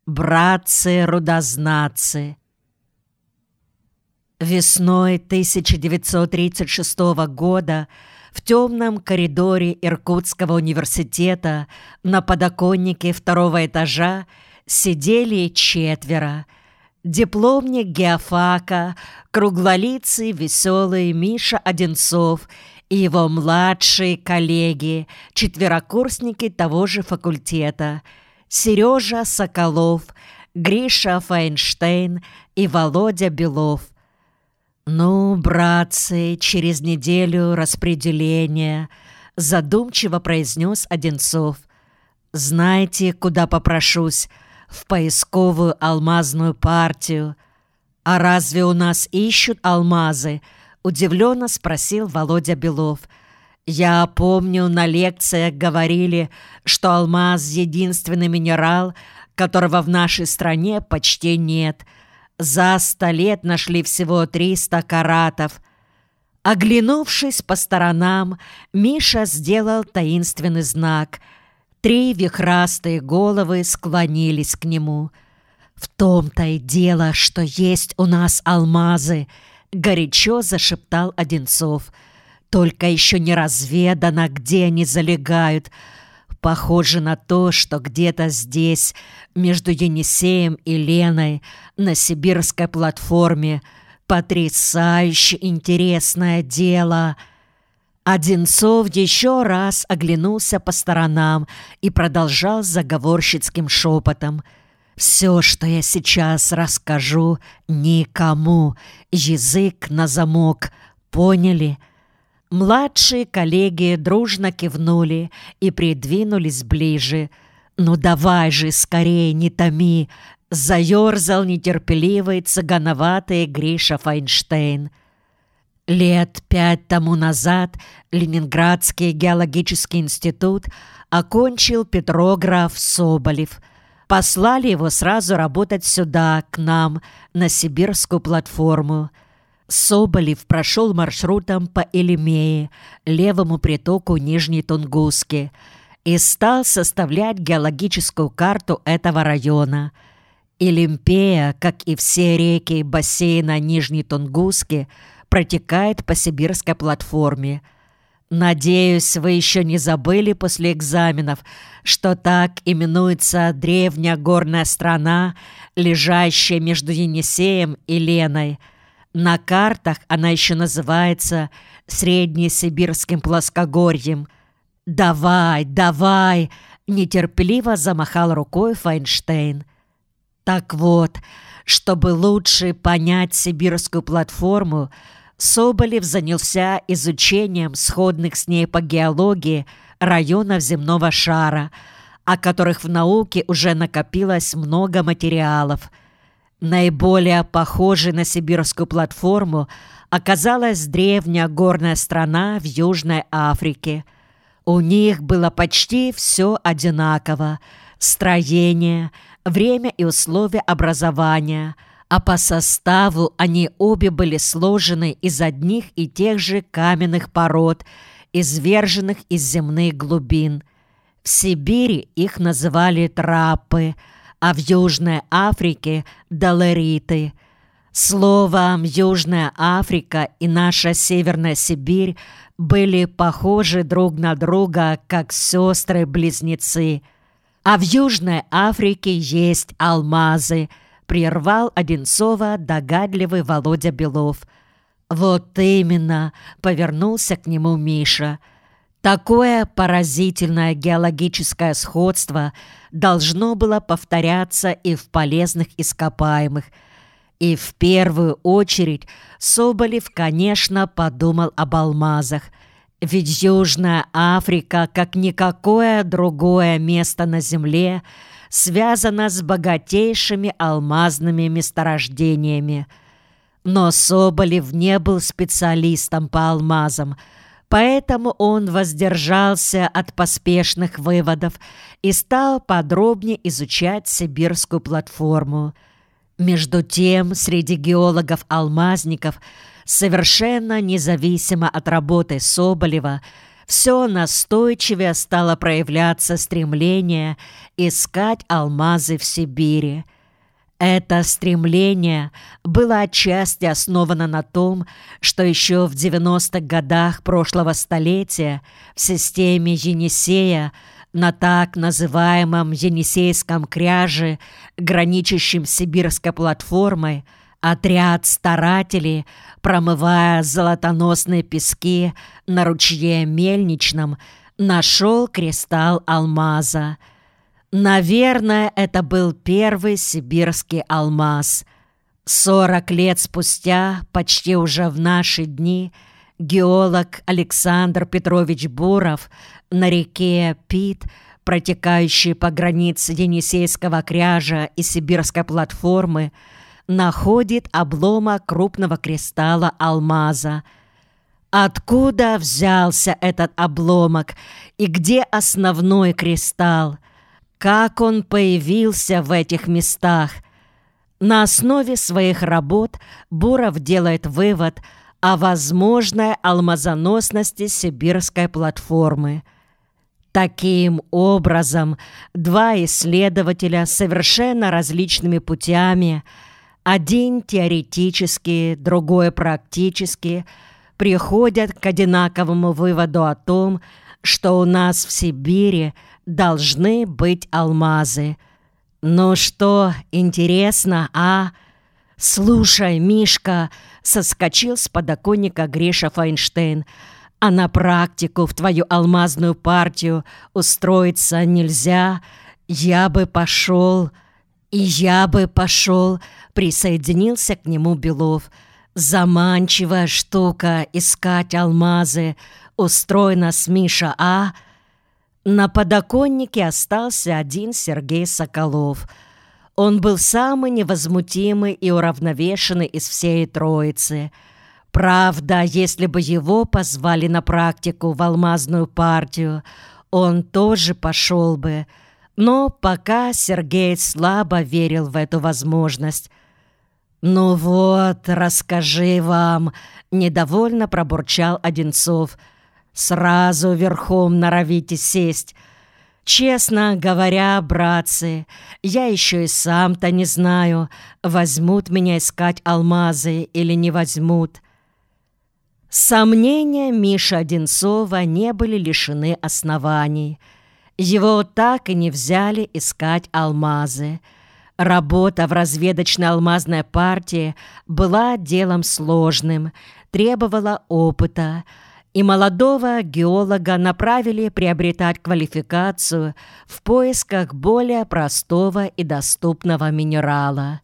братцы-рудознатцы. Весной 1936 года в темном коридоре Иркутского университета на подоконнике второго этажа сидели 4: дипломник геофака, круглолицый веселый Миша Одинцов и его младшие коллеги, четверокурсники того же факультета: Сережа Соколов, Гриша Файнштейн и Володя Белов. «Ну, братцы, через неделю распределение», — задумчиво произнес Одинцов. «Знаете, куда попрошусь? В поисковую алмазную партию». «А разве у нас ищут алмазы?» — удивленно спросил Володя Белов. «Я помню, на лекциях говорили, что алмаз — единственный минерал, которого в нашей стране почти нет. За 100 лет нашли всего 300 каратов». Оглянувшись по сторонам, Миша сделал таинственный знак. 3 вихрастые головы склонились к нему. «В том-то и дело, что есть у нас алмазы», — горячо зашептал Одинцов. «Только еще не разведано, где они залегают. Похоже на то, что где-то здесь, между Енисеем и Леной, на сибирской платформе. Потрясающе интересное дело». Одинцов еще раз оглянулся по сторонам и продолжал заговорщицким шепотом. «Все, что я сейчас расскажу, никому. Язык на замок. Поняли?» Младшие коллеги дружно кивнули и придвинулись ближе. «Ну давай же, скорее, не томи!» — заерзал нетерпеливый цыгановатый Гриша Файнштейн. Лет 5 тому назад Ленинградский геологический институт окончил петрограф Соболев. Послали его сразу работать сюда, к нам, на сибирскую платформу. Соболев прошел маршрутом по Илимее, левому притоку Нижней Тунгуски, и стал составлять геологическую карту этого района. Илимпея, как и все реки бассейна Нижней Тунгуски, протекает по сибирской платформе. Надеюсь, вы еще не забыли после экзаменов, что так именуется древняя горная страна, лежащая между Енисеем и Леной. На картах она еще называется Среднесибирским плоскогорьем. «Давай, давай!» — нетерпеливо замахал рукой Файнштейн. Так вот, чтобы лучше понять сибирскую платформу, Соболев занялся изучением сходных с ней по геологии районов земного шара, о которых в науке уже накопилось много материалов. Наиболее похожей на сибирскую платформу оказалась древняя горная страна в Южной Африке. У них было почти все одинаково: строение, время и условия образования, а по составу они обе были сложены из одних и тех же каменных пород, изверженных из земных глубин. В Сибири их называли траппы, а в Южной Африке – долериты. Словом, Южная Африка и наша Северная Сибирь были похожи друг на друга, как сестры-близнецы. «А в Южной Африке есть алмазы», – прервал Одинцова догадливый Володя Белов. «Вот именно», – повернулся к нему Миша. Такое поразительное геологическое сходство должно было повторяться и в полезных ископаемых. И в первую очередь Соболев, конечно, подумал об алмазах. Ведь Южная Африка, как никакое другое место на Земле, связана с богатейшими алмазными месторождениями. Но Соболев не был специалистом по алмазам, поэтому он воздержался от поспешных выводов и стал подробнее изучать сибирскую платформу. Между тем, среди геологов-алмазников, совершенно независимо от работы Соболева, все настойчивее стало проявляться стремление искать алмазы в Сибири. Это стремление было отчасти основано на том, что еще в 90-х годах прошлого столетия в системе Енисея на так называемом Енисейском кряже, граничащем с Сибирской платформой, отряд старателей, промывая золотоносные пески на ручье Мельничном, нашел кристалл алмаза. Наверное, это был первый сибирский алмаз. 40 лет спустя, почти уже в наши дни, геолог Александр Петрович Буров на реке Пит, протекающей по границе Енисейского кряжа и Сибирской платформы, находит обломок крупного кристалла алмаза. Откуда взялся этот обломок и где основной кристалл? Как он появился в этих местах? На основе своих работ Буров делает вывод о возможной алмазоносности сибирской платформы. Таким образом, два исследователя совершенно различными путями, один теоретически, другой практически, приходят к одинаковому выводу о том, что у нас в Сибири должны быть алмазы. Ну что, интересно, а? Слушай, Мишка, соскочил с подоконника Гриша Файнштейн, а на практику в твою алмазную партию устроиться нельзя? Я бы пошел, присоединился к нему Белов. Заманчивая штука искать алмазы. Устрой нас, Миша, а? На подоконнике остался один Сергей Соколов. Он был самый невозмутимый и уравновешенный из всей троицы. Правда, если бы его позвали на практику в алмазную партию, он тоже пошел бы. Но пока Сергей слабо верил в эту возможность. «Ну вот, расскажи вам», — недовольно пробурчал Одинцов. «Сразу верхом норовите сесть. Честно говоря, братцы, я еще и сам-то не знаю, возьмут меня искать алмазы или не возьмут». Сомнения Миши Одинцова не были лишены оснований. Его так и не взяли искать алмазы. Работа в разведочной алмазной партии была делом сложным, требовала опыта, и молодого геолога направили приобретать квалификацию в поисках более простого и доступного минерала.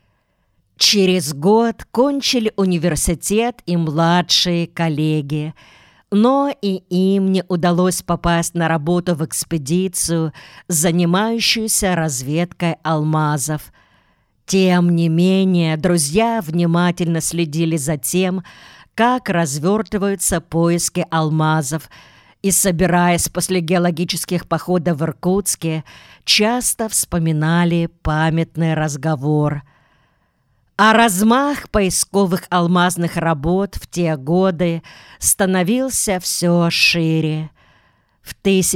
Через год кончили университет и младшие коллеги, но и им не удалось попасть на работу в экспедицию, занимающуюся разведкой алмазов. Тем не менее, друзья внимательно следили за тем, как развертываются поиски алмазов, и, собираясь после геологических походов в Иркутске, часто вспоминали памятный разговор. А размах поисковых алмазных работ в те годы становился все шире. В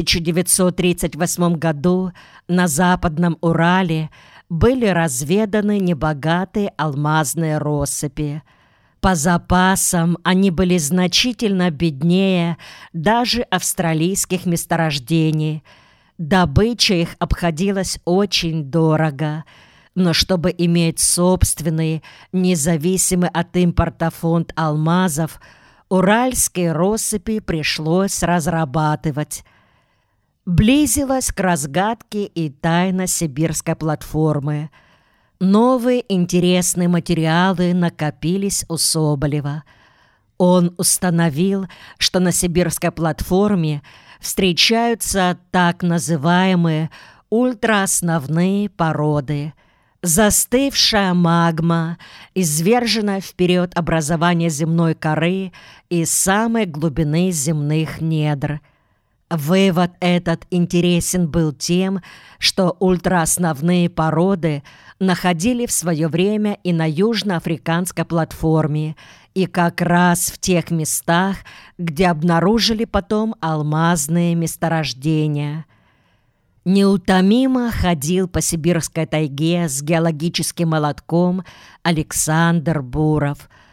1938 году на Западном Урале были разведаны небогатые алмазные россыпи. По запасам они были значительно беднее даже австралийских месторождений. Добыча их обходилась очень дорого. Но чтобы иметь собственный, независимый от импорта фонд алмазов, уральские россыпи пришлось разрабатывать. Близилась к разгадке и тайна сибирской платформы. Новые интересные материалы накопились у Соболева. Он установил, что на сибирской платформе встречаются так называемые ультраосновные породы. Застывшая магма, изверженная в период образования земной коры из самой глубины земных недр. Вывод этот интересен был тем, что ультраосновные породы находили в свое время и на южноафриканской платформе, и как раз в тех местах, где обнаружили потом алмазные месторождения. Неутомимо ходил по сибирской тайге с геологическим молотком Александр Буров –